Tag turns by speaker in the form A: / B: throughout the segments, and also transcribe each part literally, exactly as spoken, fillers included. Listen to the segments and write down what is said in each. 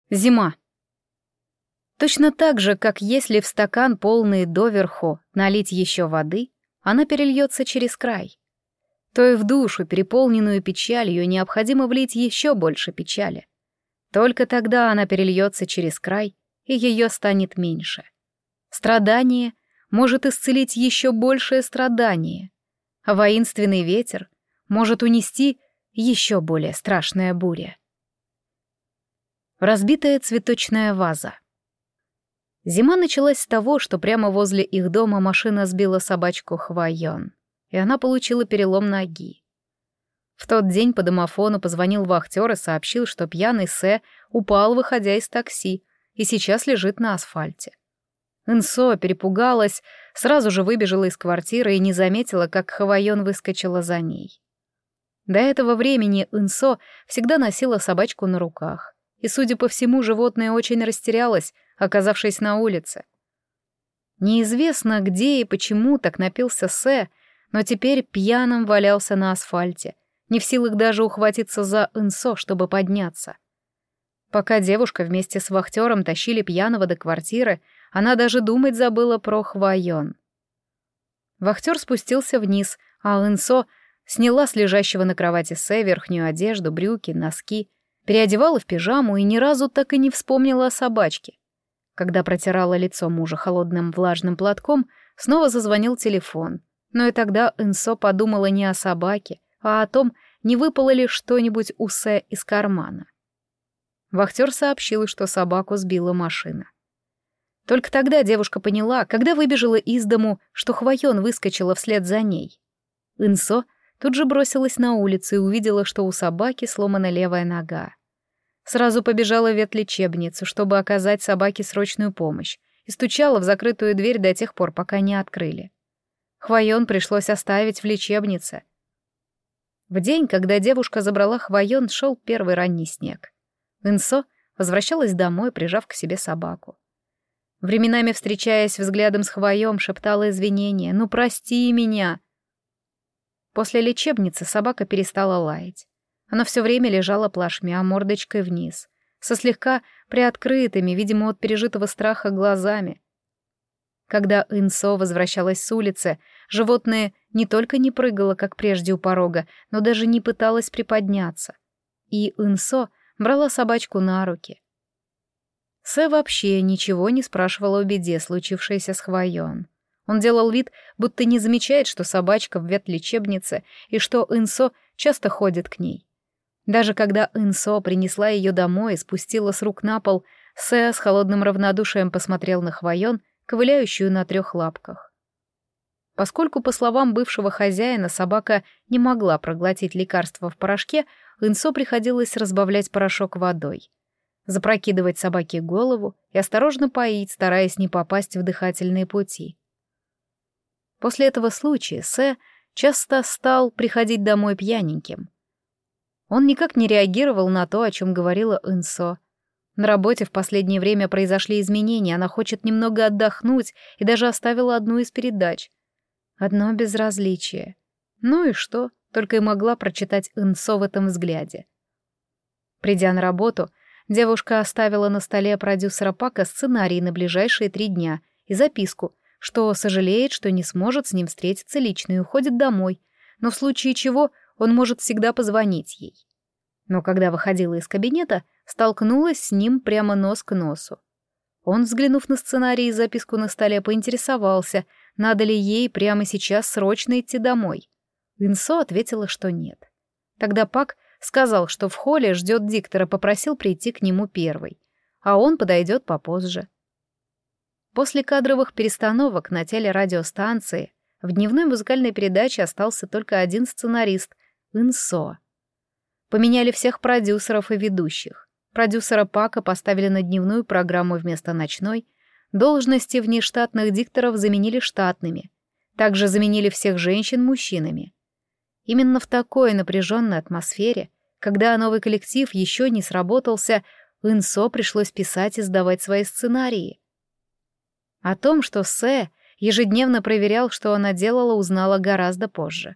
A: Зима. Точно так же, как если в стакан, полный доверху, налить еще воды, она перельется через край. То и в душу, переполненную печалью, необходимо влить еще больше печали. Только тогда она перельется через край, и ее станет меньше. Страдание может исцелить еще большее страдание, а воинственный ветер может унести еще более страшная буря. Разбитая цветочная ваза. Зима началась с того, что прямо возле их дома машина сбила собачку Хвайон, и она получила перелом ноги. В тот день по домофону позвонил вахтер и сообщил, что пьяный Сэ упал, выходя из такси, и сейчас лежит на асфальте. Инсо перепугалась, сразу же выбежала из квартиры и не заметила, как Хвайон выскочила за ней. До этого времени Инсо всегда носила собачку на руках, и, судя по всему, животное очень растерялось, оказавшись на улице. Неизвестно, где и почему так напился Сэ, но теперь пьяным валялся на асфальте, не в силах даже ухватиться за Инсо, чтобы подняться. Пока девушка вместе с вахтером тащили пьяного до квартиры, она даже думать забыла про Хвайон. Вахтер спустился вниз, а Инсо сняла с лежащего на кровати Сэ верхнюю одежду, брюки, носки, переодевала в пижаму и ни разу так и не вспомнила о собачке. Когда протирала лицо мужа холодным влажным платком, снова зазвонил телефон. Но и тогда Инсо подумала не о собаке, а о том, не выпало ли что-нибудь у Сэ из кармана. Вахтер сообщил, что собаку сбила машина. Только тогда девушка поняла, когда выбежала из дому, что Хвайон выскочила вслед за ней. Инсо тут же бросилась на улицу и увидела, что у собаки сломана левая нога. Сразу побежала в ветлечебницу, чтобы оказать собаке срочную помощь, и стучала в закрытую дверь до тех пор, пока не открыли. Хвайон пришлось оставить в лечебнице. В день, когда девушка забрала Хвайон, шел первый ранний снег. Инсо возвращалась домой, прижав к себе собаку. Временами, встречаясь взглядом с Хвайом, шептала извинения: «Ну, прости меня!» После лечебницы собака перестала лаять. Она все время лежала плашмя, мордочкой вниз, со слегка приоткрытыми, видимо, от пережитого страха, глазами. Когда Инсо возвращалась с улицы, животное не только не прыгало, как прежде у порога, но даже не пыталось приподняться. И Инсо брала собачку на руки. Сэ вообще ничего не спрашивала о беде, случившейся с Хвайон. Он делал вид, будто не замечает, что собачка в ветлечебнице и что Инсо часто ходит к ней. Даже когда Инсо принесла ее домой и спустила с рук на пол, Сэ с холодным равнодушием посмотрел на Хвайон, ковыляющую на трех лапках. Поскольку, по словам бывшего хозяина, собака не могла проглотить лекарство в порошке, Инсо приходилось разбавлять порошок водой, запрокидывать собаке голову и осторожно поить, стараясь не попасть в дыхательные пути. После этого случая Сэ часто стал приходить домой пьяненьким. Он никак не реагировал на то, о чем говорила Инсо. На работе в последнее время произошли изменения, она хочет немного отдохнуть и даже оставила одну из передач. Одно безразличие. Ну и что? Только и могла прочитать Инсо в этом взгляде. Придя на работу, девушка оставила на столе продюсера Пака сценарий на ближайшие три дня и записку, что сожалеет, что не сможет с ним встретиться лично и уходит домой, но в случае чего он может всегда позвонить ей. Но когда выходила из кабинета, столкнулась с ним прямо нос к носу. Он, взглянув на сценарий и записку на столе, поинтересовался, надо ли ей прямо сейчас срочно идти домой. Инсо ответила, что нет. Тогда Пак сказал, что в холле ждет диктора, попросил прийти к нему первой, а он подойдет попозже. После кадровых перестановок на телерадиостанции в дневной музыкальной передаче остался только один сценарист — Инсо. Поменяли всех продюсеров и ведущих. Продюсера Пака поставили на дневную программу вместо ночной, должности внештатных дикторов заменили штатными, также заменили всех женщин мужчинами. Именно в такой напряженной атмосфере, когда новый коллектив еще не сработался, Инсо пришлось писать и сдавать свои сценарии. О том, что Сэ ежедневно проверял, что она делала, узнала гораздо позже.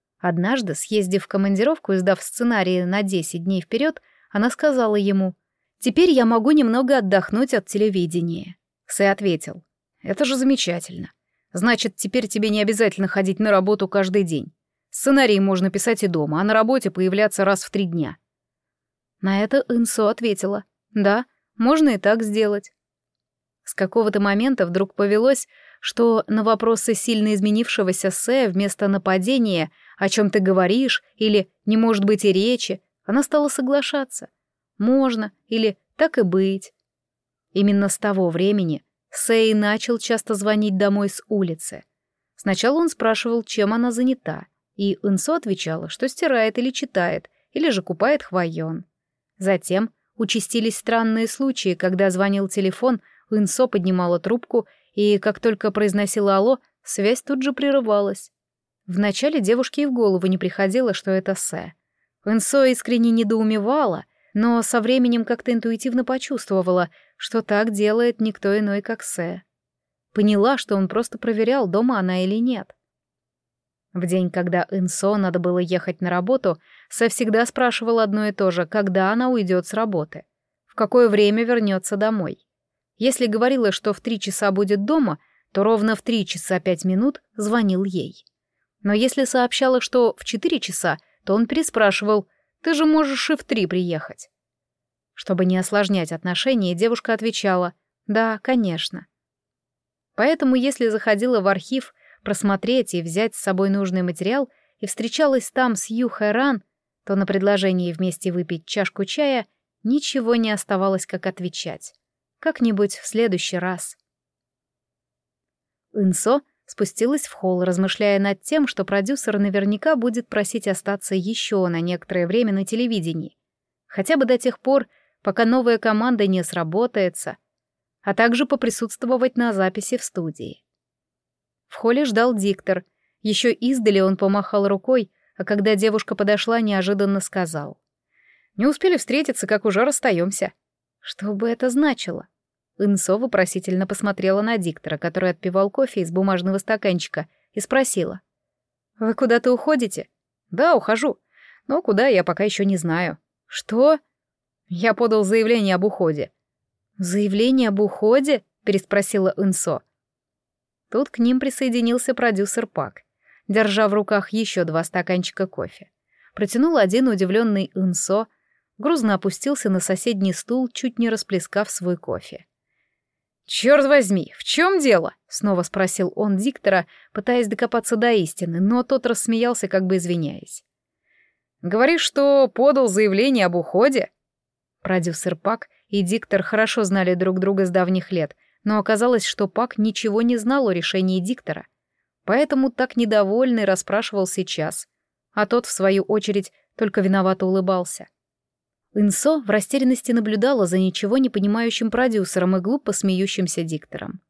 A: Однажды, съездив в командировку и сдав сценарии на десять дней вперед, она сказала ему: Теперь я могу немного отдохнуть от телевидения. Сэ ответил. Это же замечательно. Значит, теперь тебе не обязательно ходить на работу каждый день. Сценарий можно писать и дома, а на работе появляться раз в три дня. На это Инсо ответила. Да, можно и так сделать. С какого-то момента вдруг повелось, что на вопросы сильно изменившегося Сэ вместо нападения «о чем ты говоришь» или «не может быть и речи» она стала соглашаться. «Можно» или «так и быть». Именно с того времени Сэй начал часто звонить домой с улицы. Сначала он спрашивал, чем она занята, и Инсо отвечала, что стирает или читает, или же купает хвоен. Затем участились странные случаи, когда звонил телефон, Инсо поднимала трубку, и как только произносила «алло», связь тут же прерывалась. Вначале девушке и в голову не приходило, что это Сэ. Инсо искренне недоумевала, но со временем как-то интуитивно почувствовала, что так делает никто иной, как Сэ. Поняла, что он просто проверял, дома она или нет. В день, когда Инсо надо было ехать на работу, Сэ всегда спрашивала одно и то же, когда она уйдет с работы, в какое время вернется домой. Если говорила, что в три часа будет дома, то ровно в три часа пять минут звонил ей. Но если сообщала, что в четыре часа, то он переспрашивал: «Ты же можешь и в три приехать». Чтобы не осложнять отношения, девушка отвечала: «Да, конечно». Поэтому, если заходила в архив просмотреть и взять с собой нужный материал и встречалась там с Ю Хэран, то на предложение вместе выпить чашку чая ничего не оставалось, как отвечать. Как-нибудь в следующий раз. Инсо спустилась в холл, размышляя над тем, что продюсер наверняка будет просить остаться еще на некоторое время на телевидении. Хотя бы до тех пор, пока новая команда не сработается, а также поприсутствовать на записи в студии. В холле ждал диктор. Еще издали он помахал рукой, а когда девушка подошла, неожиданно сказал: «Не успели встретиться, как уже расстаемся». Что бы это значило? Инсо вопросительно посмотрела на диктора, который отпивал кофе из бумажного стаканчика, и спросила: «Вы куда-то уходите?» «Да, ухожу. Но куда, я пока еще не знаю». «Что?» «Я подал заявление об уходе». «Заявление об уходе?» — переспросила Инсо. Тут к ним присоединился продюсер Пак, держа в руках еще два стаканчика кофе. Протянул один удивленный Инсо, грузно опустился на соседний стул, чуть не расплескав свой кофе. «Чёрт возьми, в чем дело?» — снова спросил он диктора, пытаясь докопаться до истины, но тот рассмеялся, как бы извиняясь. «Говоришь, что подал заявление об уходе?» Продюсер Пак и диктор хорошо знали друг друга с давних лет, но оказалось, что Пак ничего не знал о решении диктора, поэтому так недовольный расспрашивал сейчас, а тот, в свою очередь, только виновато улыбался. Инсо в растерянности наблюдала за ничего не понимающим продюсером и глупо смеющимся диктором.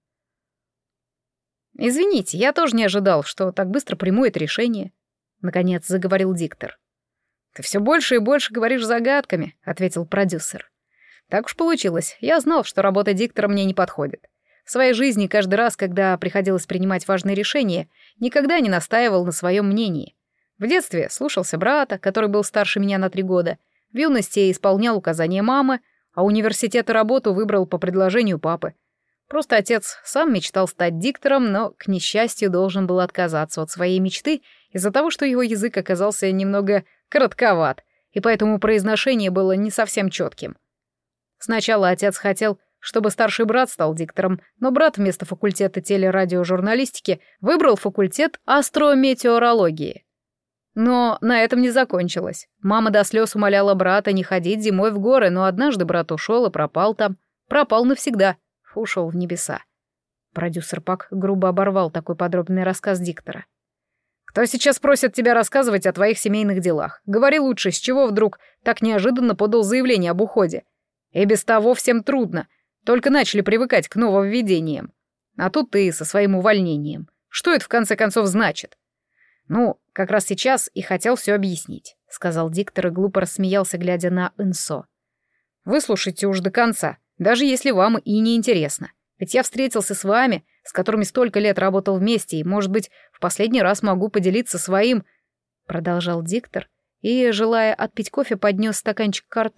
A: «Извините, я тоже не ожидал, что так быстро приму это решение», — наконец заговорил диктор. «Ты все больше и больше говоришь загадками», — ответил продюсер. «Так уж получилось. Я знал, что работа диктора мне не подходит. В своей жизни каждый раз, когда приходилось принимать важные решения, никогда не настаивал на своем мнении. В детстве слушался брата, который был старше меня на три года, в юности исполнял указания мамы, а университет и работу выбрал по предложению папы. Просто отец сам мечтал стать диктором, но, к несчастью, должен был отказаться от своей мечты из-за того, что его язык оказался немного коротковат, и поэтому произношение было не совсем четким. Сначала отец хотел, чтобы старший брат стал диктором, но брат вместо факультета телерадиожурналистики выбрал факультет астрометеорологии. Но на этом не закончилось. Мама до слез умоляла брата не ходить зимой в горы, но однажды брат ушел и пропал там. Пропал навсегда. Ушел в небеса. Продюсер Пак грубо оборвал такой подробный рассказ диктора. «Кто сейчас просит тебя рассказывать о твоих семейных делах? Говори лучше, с чего вдруг так неожиданно подал заявление об уходе? И без того всем трудно. Только начали привыкать к нововведениям. А тут ты со своим увольнением. Что это в конце концов значит?» «Ну, как раз сейчас и хотел все объяснить», — сказал диктор и глупо рассмеялся, глядя на Инсо. «Выслушайте уж до конца, даже если вам и не интересно. Ведь я встретился с вами, с которыми столько лет работал вместе, и, может быть, в последний раз могу поделиться своим...» Продолжал диктор и, желая отпить кофе, поднес стаканчик ко рту,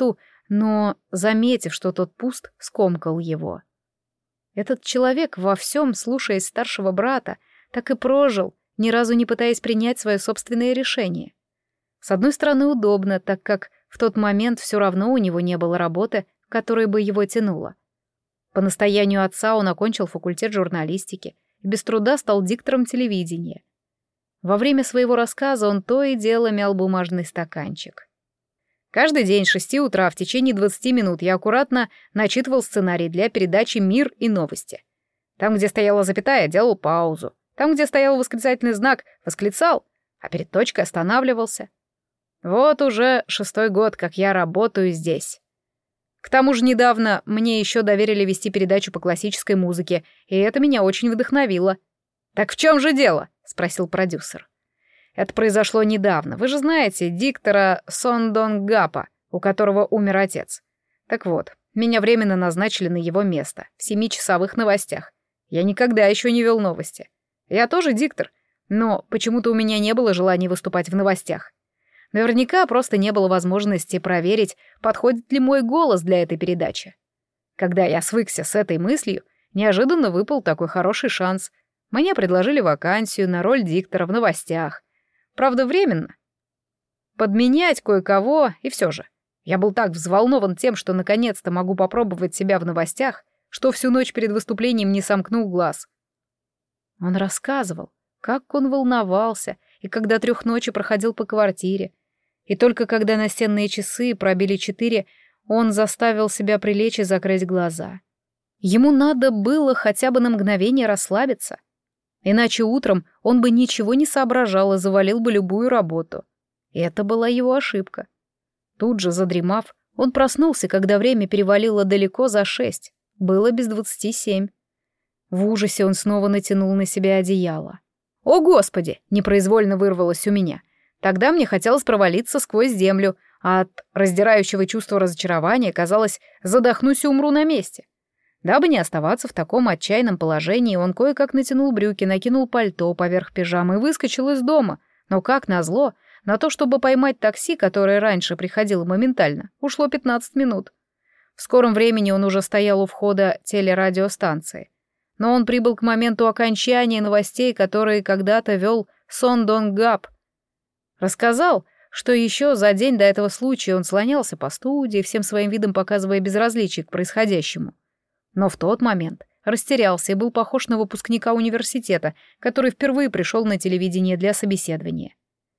A: но, заметив, что тот пуст, скомкал его. Этот человек, во всем слушаясь старшего брата, так и прожил, ни разу не пытаясь принять свое собственное решение. С одной стороны, удобно, так как в тот момент все равно у него не было работы, которая бы его тянула. По настоянию отца он окончил факультет журналистики и без труда стал диктором телевидения. Во время своего рассказа он то и дело мял бумажный стаканчик. Каждый день с шести утра в течение двадцати минут я аккуратно начитывал сценарий для передачи «Мир и новости». Там, где стояла запятая, делал паузу. Там, где стоял восклицательный знак, восклицал, а перед точкой останавливался. Вот уже шестой год, как я работаю здесь. К тому же недавно мне еще доверили вести передачу по классической музыке, и это меня очень вдохновило. «Так в чем же дело?» — спросил продюсер. «Это произошло недавно. Вы же знаете диктора Сондонгапа, у которого умер отец. Так вот, меня временно назначили на его место, в семичасовых новостях. Я никогда еще не вел новости. Я тоже диктор, но почему-то у меня не было желания выступать в новостях. Наверняка просто не было возможности проверить, подходит ли мой голос для этой передачи. Когда я свыкся с этой мыслью, неожиданно выпал такой хороший шанс. Мне предложили вакансию на роль диктора в новостях. Правда, временно. Подменять кое-кого, и все же. Я был так взволнован тем, что наконец-то могу попробовать себя в новостях, что всю ночь перед выступлением не сомкнул глаз. Он рассказывал, как он волновался, и когда трех ночи проходил по квартире. И только когда настенные часы пробили четыре, он заставил себя прилечь и закрыть глаза. Ему надо было хотя бы на мгновение расслабиться. Иначе утром он бы ничего не соображал и завалил бы любую работу. И это была его ошибка. Тут же, задремав, он проснулся, когда время перевалило далеко за шесть. Было без двадцати семь. В ужасе он снова натянул на себя одеяло. «О, Господи!» — непроизвольно вырвалось у меня. Тогда мне хотелось провалиться сквозь землю, а от раздирающего чувства разочарования, казалось, задохнусь и умру на месте. Дабы не оставаться в таком отчаянном положении, он кое-как натянул брюки, накинул пальто поверх пижамы и выскочил из дома. Но, как назло, на то, чтобы поймать такси, которое раньше приходило моментально, ушло пятнадцать минут. В скором времени он уже стоял у входа телерадиостанции. Но он прибыл к моменту окончания новостей, которые когда-то вел Сондонгап. Рассказал, что еще за день до этого случая он слонялся по студии, всем своим видом показывая безразличие к происходящему. Но в тот момент растерялся и был похож на выпускника университета, который впервые пришел на телевидение для собеседования.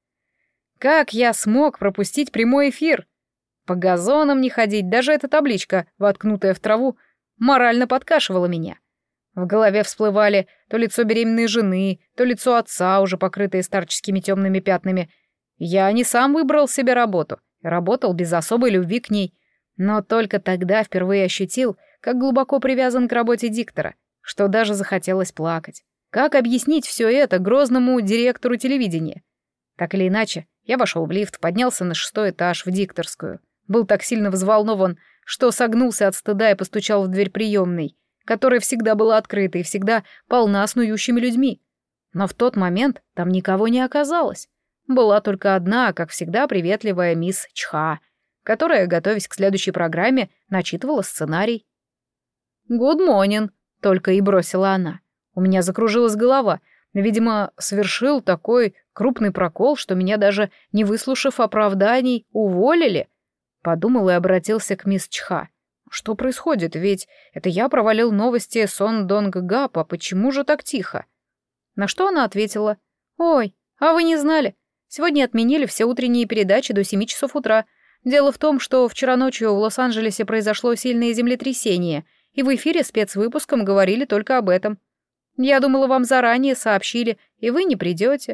A: Как я смог пропустить прямой эфир? По газонам не ходить, даже эта табличка, воткнутая в траву, морально подкашивала меня. В голове всплывали то лицо беременной жены, то лицо отца, уже покрытое старческими темными пятнами. Я не сам выбрал себе работу, работал без особой любви к ней, но только тогда впервые ощутил, как глубоко привязан к работе диктора, что даже захотелось плакать. Как объяснить все это грозному директору телевидения? Так или иначе, я вошел в лифт, поднялся на шестой этаж в дикторскую. Был так сильно взволнован, что согнулся от стыда и постучал в дверь приемной, которая всегда была открыта и всегда полна снующими людьми. Но в тот момент там никого не оказалось. Была только одна, как всегда, приветливая мисс Чха, которая, готовясь к следующей программе, начитывала сценарий. «Good morning», — только и бросила она. У меня закружилась голова. Видимо, совершил такой крупный прокол, что меня, даже не выслушав оправданий, уволили. Подумал и обратился к мисс Чха. Что происходит? Ведь это я провалил новости Сондонгапа, почему же так тихо? На что она ответила: «Ой, а вы не знали? Сегодня отменили все утренние передачи до семи часов утра. Дело в том, что вчера ночью в Лос-Анджелесе произошло сильное землетрясение, и в эфире спецвыпуском говорили только об этом. Я думала, вам заранее сообщили, и вы не придете».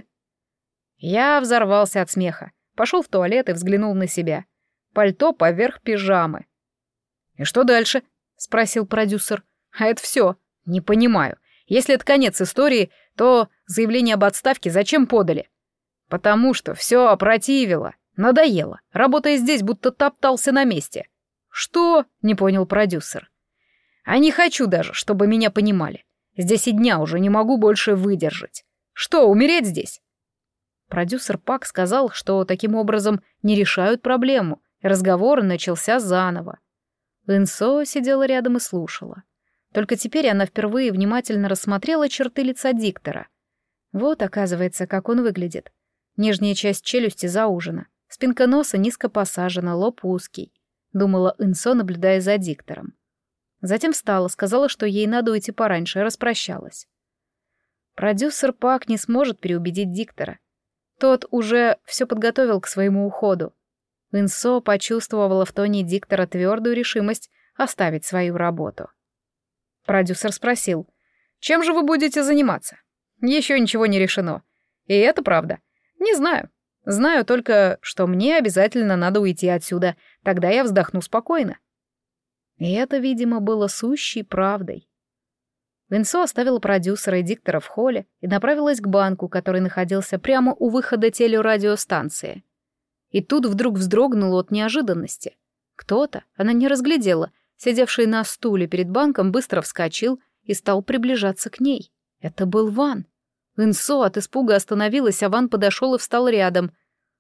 A: Я взорвался от смеха, пошел в туалет и взглянул на себя. Пальто поверх пижамы. «И что дальше?» — спросил продюсер. «А это все. Не понимаю. Если это конец истории, то заявление об отставке зачем подали?» «Потому что все опротивило, надоело, работая здесь, будто топтался на месте». «Что?» — не понял продюсер. «А не хочу даже, чтобы меня понимали. Здесь и дня уже не могу больше выдержать. Что, умереть здесь?» Продюсер Пак сказал, что таким образом не решают проблему, и Разговор начался заново. Инсо сидела рядом и слушала. Только теперь она впервые внимательно рассмотрела черты лица диктора. Вот, оказывается, как он выглядит. Нижняя часть челюсти заужена, спинка носа низко посажена, лоб узкий. Думала Инсо, наблюдая за диктором. Затем встала, сказала, что ей надо уйти пораньше, и распрощалась. Продюсер Пак не сможет переубедить диктора. Тот уже все подготовил к своему уходу. Инсо почувствовала в тоне диктора твердую решимость оставить свою работу. Продюсер спросил: «Чем же вы будете заниматься?» «Еще ничего не решено. И это правда. Не знаю. Знаю только, что мне обязательно надо уйти отсюда. Тогда я вздохну спокойно». И это, видимо, было сущей правдой. Инсо оставила продюсера и диктора в холле и направилась к банку, который находился прямо у выхода телерадиостанции. И тут вдруг вздрогнула от неожиданности. Кто-то, она не разглядела, сидевший на стуле перед банком, быстро вскочил и стал приближаться к ней. Это был Ван. Инсо от испуга остановилась, а Ван подошел и встал рядом.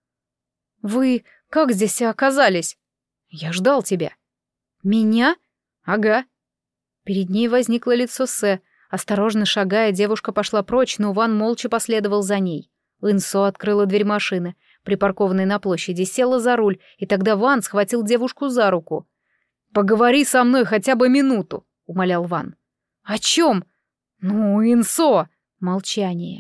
A: «Вы как здесь оказались?» «Я ждал тебя». «Меня?» «Ага». Перед ней возникло лицо Сэ. Осторожно шагая, девушка пошла прочь, но Ван молча последовал за ней. Инсо открыла дверь машины, припаркованной на площади, села за руль, и тогда Ван схватил девушку за руку. «Поговори со мной хотя бы минуту», — умолял Ван. «О чем?» «Ну, Инсо!» Молчание.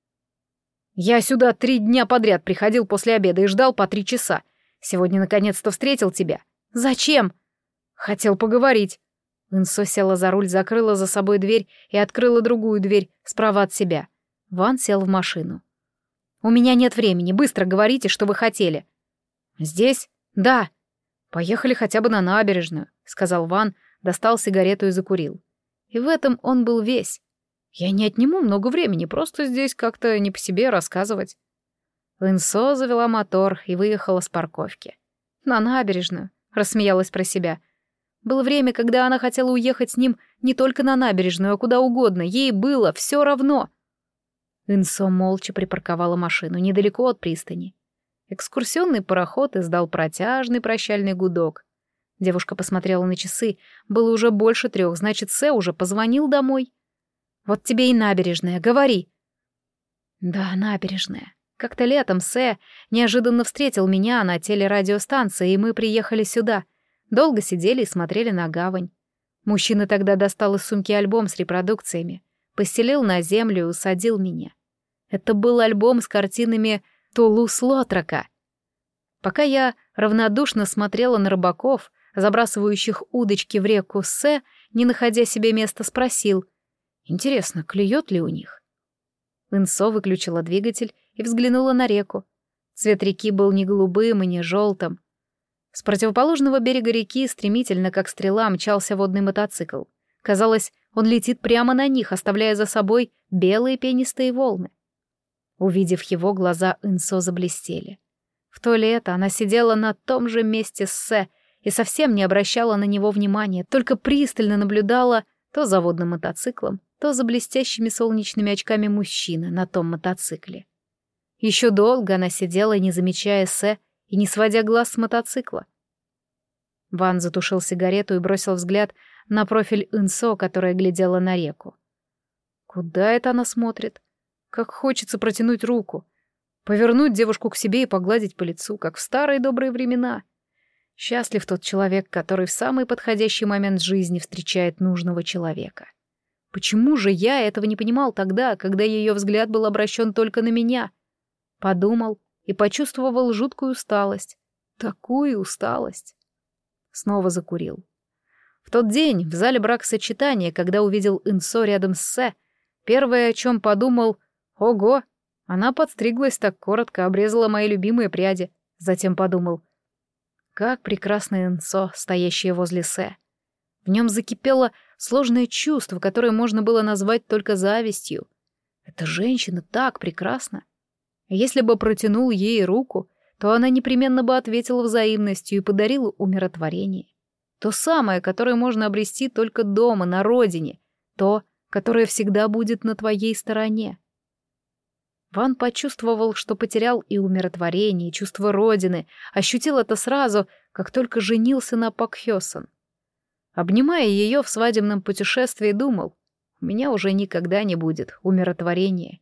A: «Я сюда три дня подряд приходил после обеда и ждал по три часа. Сегодня наконец-то встретил тебя. Зачем?» «Хотел поговорить». Инсо села за руль, закрыла за собой дверь и открыла другую дверь справа от себя. Ван сел в машину. «У меня нет времени, быстро говорите, что вы хотели». «Здесь?» «Да». «Поехали хотя бы на набережную», — сказал Ван, достал сигарету и закурил. И в этом он был весь. «Я не отниму много времени, просто здесь как-то не по себе рассказывать». Инсо завела мотор и выехала с парковки. «На набережную», — рассмеялась про себя. Было время, когда она хотела уехать с ним не только на набережную, а куда угодно. Ей было все равно. Инсо молча припарковала машину недалеко от пристани. Экскурсионный пароход издал протяжный прощальный гудок. Девушка посмотрела на часы. Было уже больше трех, значит, Сэ уже позвонил домой. «Вот тебе и набережная, говори». «Да, набережная. Как-то летом Сэ неожиданно встретил меня на телерадиостанции, и мы приехали сюда. Долго сидели и смотрели на гавань. Мужчина тогда достал из сумки альбом с репродукциями, постелил на землю и усадил меня. Это был альбом с картинами Тулус-Лотрока. Пока я равнодушно смотрела на рыбаков, забрасывающих удочки в реку Сэ, не находя себе места, спросил: «Интересно, клюет ли у них?» Инсо выключила двигатель и взглянула на реку. Цвет реки был не голубым и не желтым. С противоположного берега реки стремительно, как стрела, мчался водный мотоцикл. Казалось, он летит прямо на них, оставляя за собой белые пенистые волны. Увидев его, глаза Инсо заблестели. В то лето она сидела на том же месте с Сэ и совсем не обращала на него внимания, только пристально наблюдала то за водным мотоциклом, то за блестящими солнечными очками мужчины на том мотоцикле. Еще долго она сидела, не замечая Сэ и не сводя глаз с мотоцикла. Ван затушил сигарету и бросил взгляд на профиль Инсо, которая глядела на реку. Куда это она смотрит? Как хочется протянуть руку, повернуть девушку к себе и погладить по лицу, как в старые добрые времена. Счастлив тот человек, который в самый подходящий момент жизни встречает нужного человека. Почему же я этого не понимал тогда, когда ее взгляд был обращен только на меня? Подумал и почувствовал жуткую усталость. Такую усталость. Снова закурил. В тот день, в зале бракосочетания, когда увидел Инсо рядом с Сэ, первое, о чем подумал: «Ого, она подстриглась так коротко, обрезала мои любимые пряди». Затем подумал: как прекрасна Инсо, стоящая возле Сэ. В нем закипело сложное чувство, которое можно было назвать только завистью. Эта женщина так прекрасна. Если бы протянул ей руку, то она непременно бы ответила взаимностью и подарила умиротворение. То самое, которое можно обрести только дома, на родине. То, которое всегда будет на твоей стороне. Ван почувствовал, что потерял и умиротворение, и чувство родины, ощутил это сразу, как только женился на Пак Хёсон. Обнимая ее в свадебном путешествии, думал, у меня уже никогда не будет умиротворения.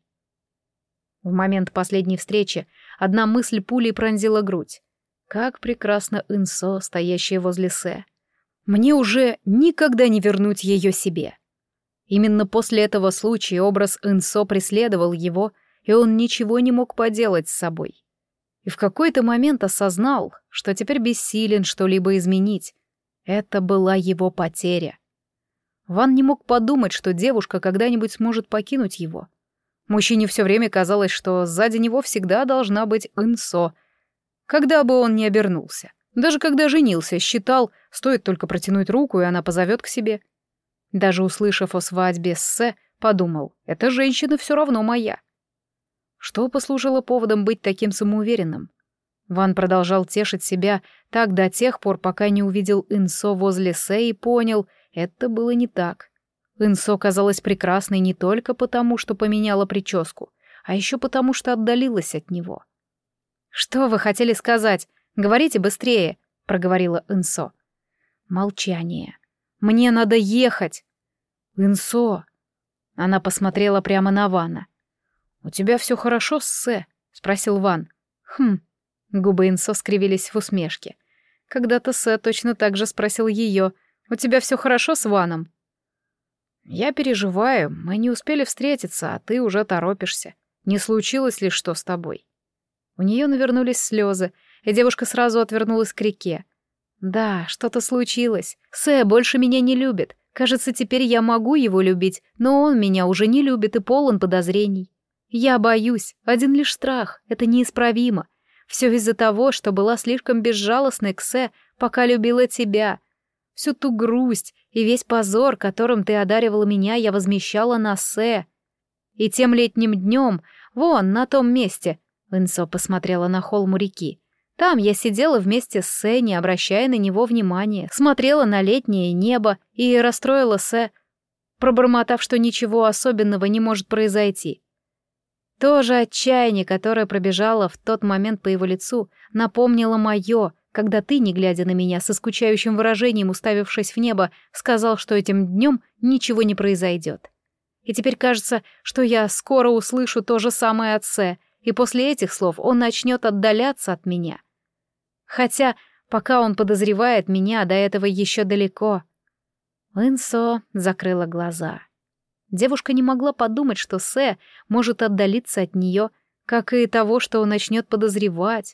A: В момент последней встречи одна мысль пулей пронзила грудь. Как прекрасно Инсо, стоящая возле Сэ. Мне уже никогда не вернуть ее себе. Именно после этого случая образ Инсо преследовал его, и он ничего не мог поделать с собой. И в какой-то момент осознал, что теперь бессилен что-либо изменить. Это была его потеря. Ван не мог подумать, что девушка когда-нибудь сможет покинуть его. Мужчине все время казалось, что сзади него всегда должна быть Инсо, когда бы он ни обернулся. Даже когда женился, считал, стоит только протянуть руку, и она позовет к себе. Даже услышав о свадьбе с Сэ, подумал, эта женщина все равно моя. Что послужило поводом быть таким самоуверенным? Ван продолжал тешить себя так до тех пор, пока не увидел Инсо возле Сэ и понял, это было не так. Инсо казалась прекрасной не только потому, что поменяла прическу, а еще потому, что отдалилась от него. «Что вы хотели сказать? Говорите быстрее», — проговорила Инсо. Молчание. «Мне надо ехать!» «Инсо!» Она посмотрела прямо на Вана. «У тебя все хорошо с Сэ?» — спросил Ван. «Хм». Губы Инсо скривились в усмешке. Когда-то Сэ точно так же спросил ее. «У тебя все хорошо с Ваном?» «Я переживаю, мы не успели встретиться, а ты уже торопишься. Не случилось ли что с тобой?» У нее навернулись слезы, и девушка сразу отвернулась к реке. «Да, что-то случилось. Сэ больше меня не любит. Кажется, теперь я могу его любить, но он меня уже не любит и полон подозрений. Я боюсь, один лишь страх, это неисправимо. Все из-за того, что была слишком безжалостной к Сэ, пока любила тебя. Всю ту грусть и весь позор, которым ты одаривала меня, я возмещала на Сэ. И тем летним днем, вон, на том месте, Инсо посмотрела на холм у реки. Там я сидела вместе с Сэ, не обращая на него внимания, смотрела на летнее небо и расстроила Сэ, пробормотав, что ничего особенного не может произойти. То же отчаяние, которое пробежало в тот момент по его лицу, напомнило мое, когда ты, не глядя на меня, со скучающим выражением, уставившись в небо, сказал, что этим днем ничего не произойдет. И теперь кажется, что я скоро услышу то же самое от Сэ, и после этих слов он начнет отдаляться от меня. Хотя, пока он подозревает меня, до этого еще далеко. Инсо закрыла глаза. Девушка не могла подумать, что Сэ может отдалиться от нее, как и того, что он начнет подозревать.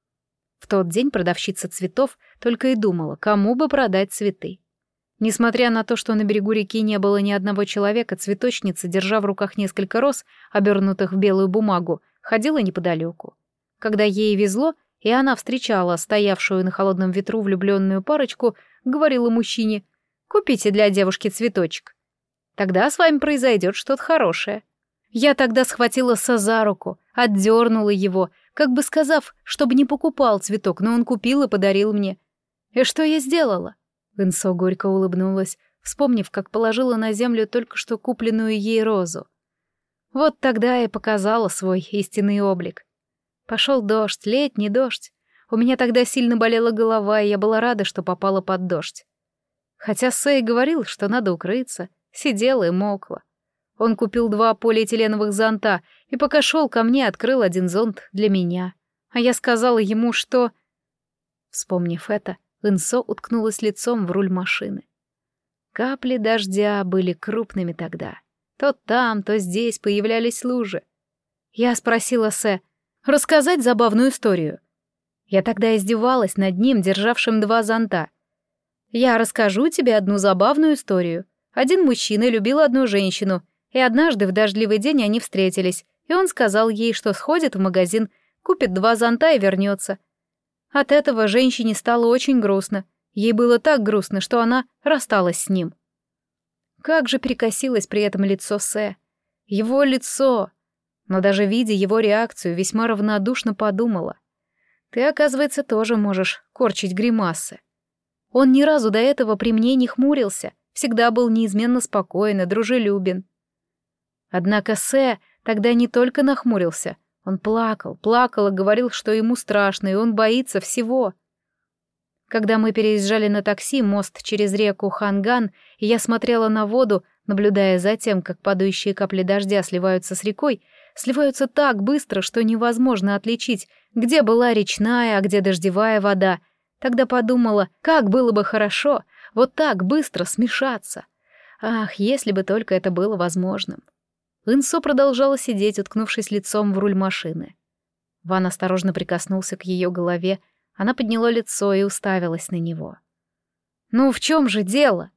A: В тот день продавщица цветов только и думала, кому бы продать цветы. Несмотря на то, что на берегу реки не было ни одного человека, цветочница, держа в руках несколько роз, обернутых в белую бумагу, ходила неподалеку. Когда ей везло, и она встречала стоявшую на холодном ветру влюбленную парочку, говорила мужчине: «Купите для девушки цветочек. Тогда с вами произойдет что-то хорошее». Я тогда схватила Сэ за руку, отдернула его, как бы сказав, чтобы не покупал цветок, но он купил и подарил мне. И что я сделала? Инсо горько улыбнулась, вспомнив, как положила на землю только что купленную ей розу. Вот тогда я показала свой истинный облик. Пошел дождь, летний дождь. У меня тогда сильно болела голова, и я была рада, что попала под дождь. Хотя Сэй говорил, что надо укрыться, сидела и мокла. Он купил два полиэтиленовых зонта и пока шел ко мне, открыл один зонт для меня. А я сказала ему, что... Вспомнив это, Инсо уткнулась лицом в руль машины. Капли дождя были крупными тогда. То там, то здесь появлялись лужи. Я спросила Сэ, рассказать забавную историю. Я тогда издевалась над ним, державшим два зонта. Я расскажу тебе одну забавную историю. Один мужчина любил одну женщину, и однажды в дождливый день они встретились, и он сказал ей, что сходит в магазин, купит два зонта и вернется. От этого женщине стало очень грустно. Ей было так грустно, что она рассталась с ним. Как же перекосилось при этом лицо Сэ. Его лицо. Но даже видя его реакцию, весьма равнодушно подумала. Ты, оказывается, тоже можешь корчить гримасы. Он ни разу до этого при мне не хмурился, всегда был неизменно спокоен и дружелюбен. Однако Сэ тогда не только нахмурился, он плакал, плакал и говорил, что ему страшно, и он боится всего. Когда мы переезжали на такси мост через реку Ханган, и я смотрела на воду, наблюдая за тем, как падающие капли дождя сливаются с рекой, сливаются так быстро, что невозможно отличить, где была речная, а где дождевая вода, тогда подумала, как было бы хорошо вот так быстро смешаться. Ах, если бы только это было возможным. Инсо продолжала сидеть, уткнувшись лицом в руль машины. Ван осторожно прикоснулся к ее голове, она подняла лицо и уставилась на него. «Ну в чем же дело?»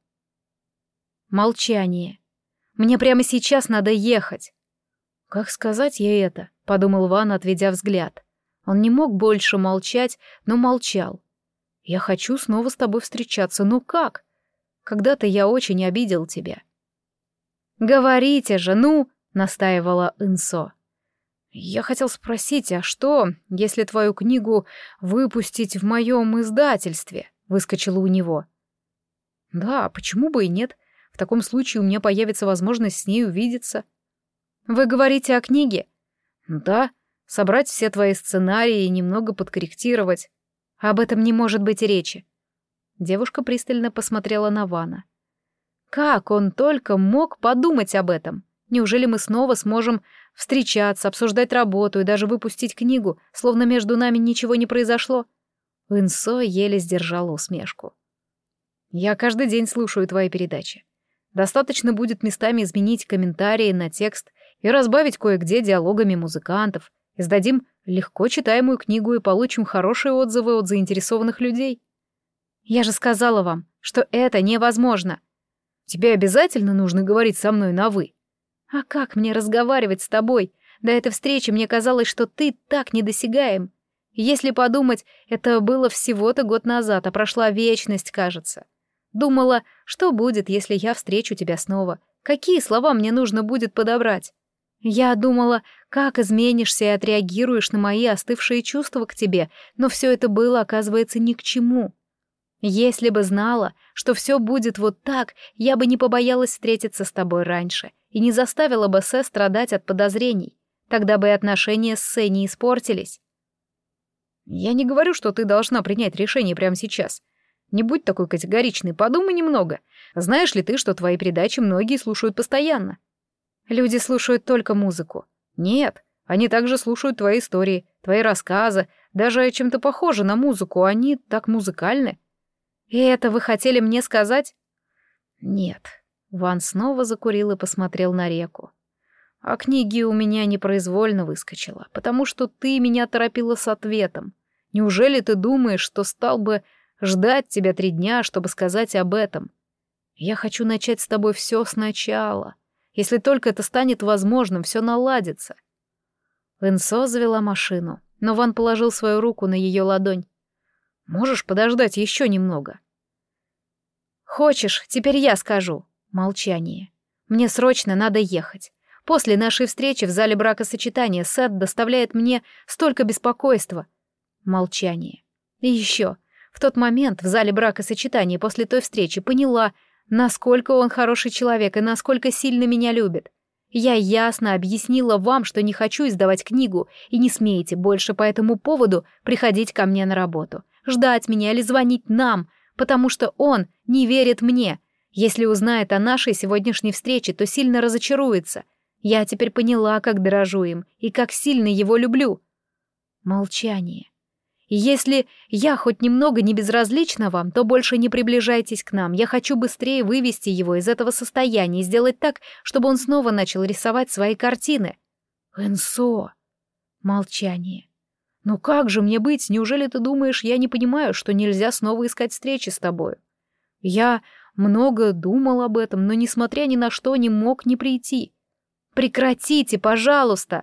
A: Молчание. «Мне прямо сейчас надо ехать». «Как сказать ей это?» — подумал Ван, отведя взгляд. Он не мог больше молчать, но молчал. «Я хочу снова с тобой встречаться, но как? Когда-то я очень обидел тебя». «Говорите же, ну!» — настаивала Инсо. «Я хотел спросить, а что, если твою книгу выпустить в моем издательстве?» — выскочило у него. «Да, почему бы и нет? В таком случае у меня появится возможность с ней увидеться». «Вы говорите о книге?» «Да, собрать все твои сценарии и немного подкорректировать». «Об этом не может быть и речи». Девушка пристально посмотрела на Вана. «Как он только мог подумать об этом? Неужели мы снова сможем встречаться, обсуждать работу и даже выпустить книгу, словно между нами ничего не произошло?» Инсо еле сдержала усмешку. «Я каждый день слушаю твои передачи. Достаточно будет местами изменить комментарии на текст и разбавить кое-где диалогами музыкантов. Издадим легко читаемую книгу и получим хорошие отзывы от заинтересованных людей. Я же сказала вам, что это невозможно. Тебе обязательно нужно говорить со мной на «вы». А как мне разговаривать с тобой? До этой встречи мне казалось, что ты так недосягаем. Если подумать, это было всего-то год назад, а прошла вечность, кажется. Думала, что будет, если я встречу тебя снова? Какие слова мне нужно будет подобрать? Я думала, как изменишься и отреагируешь на мои остывшие чувства к тебе, но все это было, оказывается, ни к чему. Если бы знала, что все будет вот так, я бы не побоялась встретиться с тобой раньше и не заставила бы Сэ страдать от подозрений. Тогда бы и отношения с Сэ не испортились. Я не говорю, что ты должна принять решение прямо сейчас. Не будь такой категоричной, подумай немного. Знаешь ли ты, что твои передачи многие слушают постоянно? Люди слушают только музыку. Нет, они также слушают твои истории, твои рассказы, даже чем-то похожи на музыку, они так музыкальны. И это вы хотели мне сказать? Нет. Ван снова закурил и посмотрел на реку. А книги у меня непроизвольно выскочила, потому что ты меня торопила с ответом. Неужели ты думаешь, что стал бы ждать тебя три дня, чтобы сказать об этом? Я хочу начать с тобой все сначала. Если только это станет возможным, все наладится. Инсо завела машину, но Ван положил свою руку на ее ладонь. Можешь подождать еще немного? Хочешь, теперь я скажу. Молчание. Мне срочно надо ехать. После нашей встречи в зале бракосочетания Сет доставляет мне столько беспокойства. Молчание. И еще. В тот момент в зале бракосочетания после той встречи поняла, насколько он хороший человек и насколько сильно меня любит. Я ясно объяснила вам, что не хочу издавать книгу, и не смеете больше по этому поводу приходить ко мне на работу, ждать меня или звонить нам, потому что он не верит мне. Если узнает о нашей сегодняшней встрече, то сильно разочаруется. Я теперь поняла, как дорожу им и как сильно его люблю. Молчание. И если я хоть немного не безразлична вам, то больше не приближайтесь к нам. Я хочу быстрее вывести его из этого состояния и сделать так, чтобы он снова начал рисовать свои картины. Энсо. Молчание. Ну как же мне быть? Неужели ты думаешь, я не понимаю, что нельзя снова искать встречи с тобой? Я много думал об этом, но, несмотря ни на что, не мог не прийти. Прекратите, пожалуйста.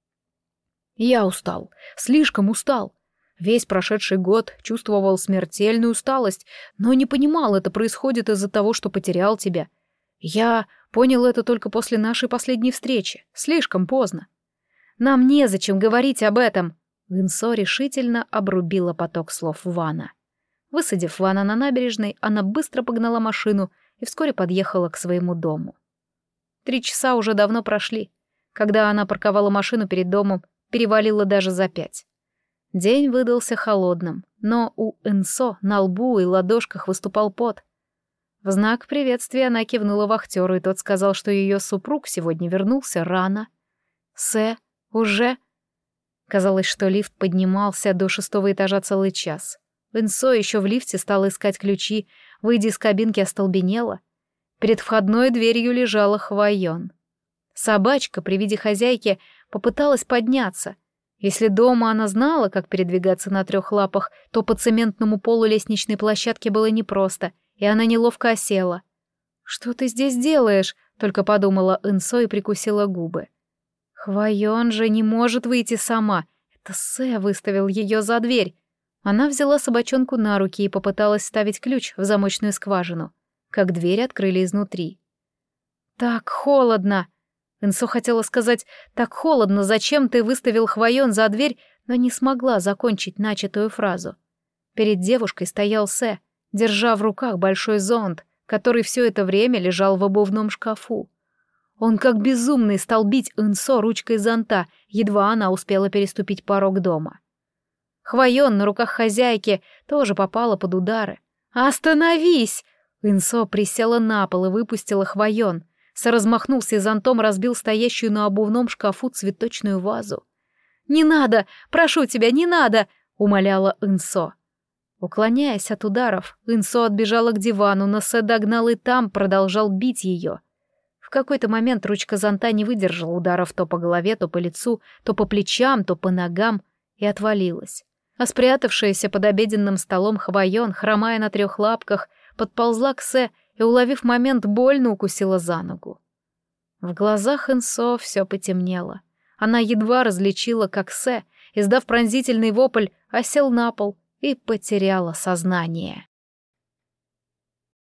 A: Я устал, слишком устал. Весь прошедший год чувствовал смертельную усталость, но не понимал, это происходит из-за того, что потерял тебя. Я понял это только после нашей последней встречи, слишком поздно. Нам незачем говорить об этом. Инсо решительно обрубила поток слов Вана. Высадив Вана на набережной, она быстро погнала машину и вскоре подъехала к своему дому. Три часа уже давно прошли. Когда она парковала машину перед домом, перевалило даже за пять. День выдался холодным, но у Энсо на лбу и ладошках выступал пот. В знак приветствия она кивнула вахтеру, и тот сказал, что ее супруг сегодня вернулся рано. «Сэ, уже?» Казалось, что лифт поднимался до шестого этажа целый час. Энсо еще в лифте стала искать ключи, выйдя из кабинки, остолбенела. Перед входной дверью лежала Хвайон. Собачка при виде хозяйки попыталась подняться. Если дома она знала, как передвигаться на трех лапах, то по цементному полу лестничной площадки было непросто, и она неловко осела. «Что ты здесь делаешь?» — только подумала Энсо и прикусила губы. Хвайон же не может выйти сама. Это Сэ выставил ее за дверь. Она взяла собачонку на руки и попыталась вставить ключ в замочную скважину, как дверь открыли изнутри. «Так холодно!» Энсо хотела сказать «так холодно, зачем ты выставил Хвайон за дверь», но не смогла закончить начатую фразу. Перед девушкой стоял Сэ, держа в руках большой зонт, который все это время лежал в обувном шкафу. Он как безумный стал бить Энсо ручкой зонта, едва она успела переступить порог дома. Хвайон на руках хозяйки тоже попала под удары. «Остановись!» Энсо присела на пол и выпустила Хвайон. Сэ размахнулся и зонтом разбил стоящую на обувном шкафу цветочную вазу. «Не надо! Прошу тебя, не надо!» — умоляла Энсо. Уклоняясь от ударов, Энсо отбежала к дивану, но Сэ догнал и там продолжал бить ее. В какой-то момент ручка зонта не выдержала ударов то по голове, то по лицу, то по плечам, то по ногам и отвалилась. А спрятавшаяся под обеденным столом Хвайон, хромая на трех лапках, подползла к Сэ и, уловив момент, больно укусила за ногу. В глазах Энсо все потемнело. Она едва различила, как Сэ, издав пронзительный вопль, осел на пол и потеряла сознание.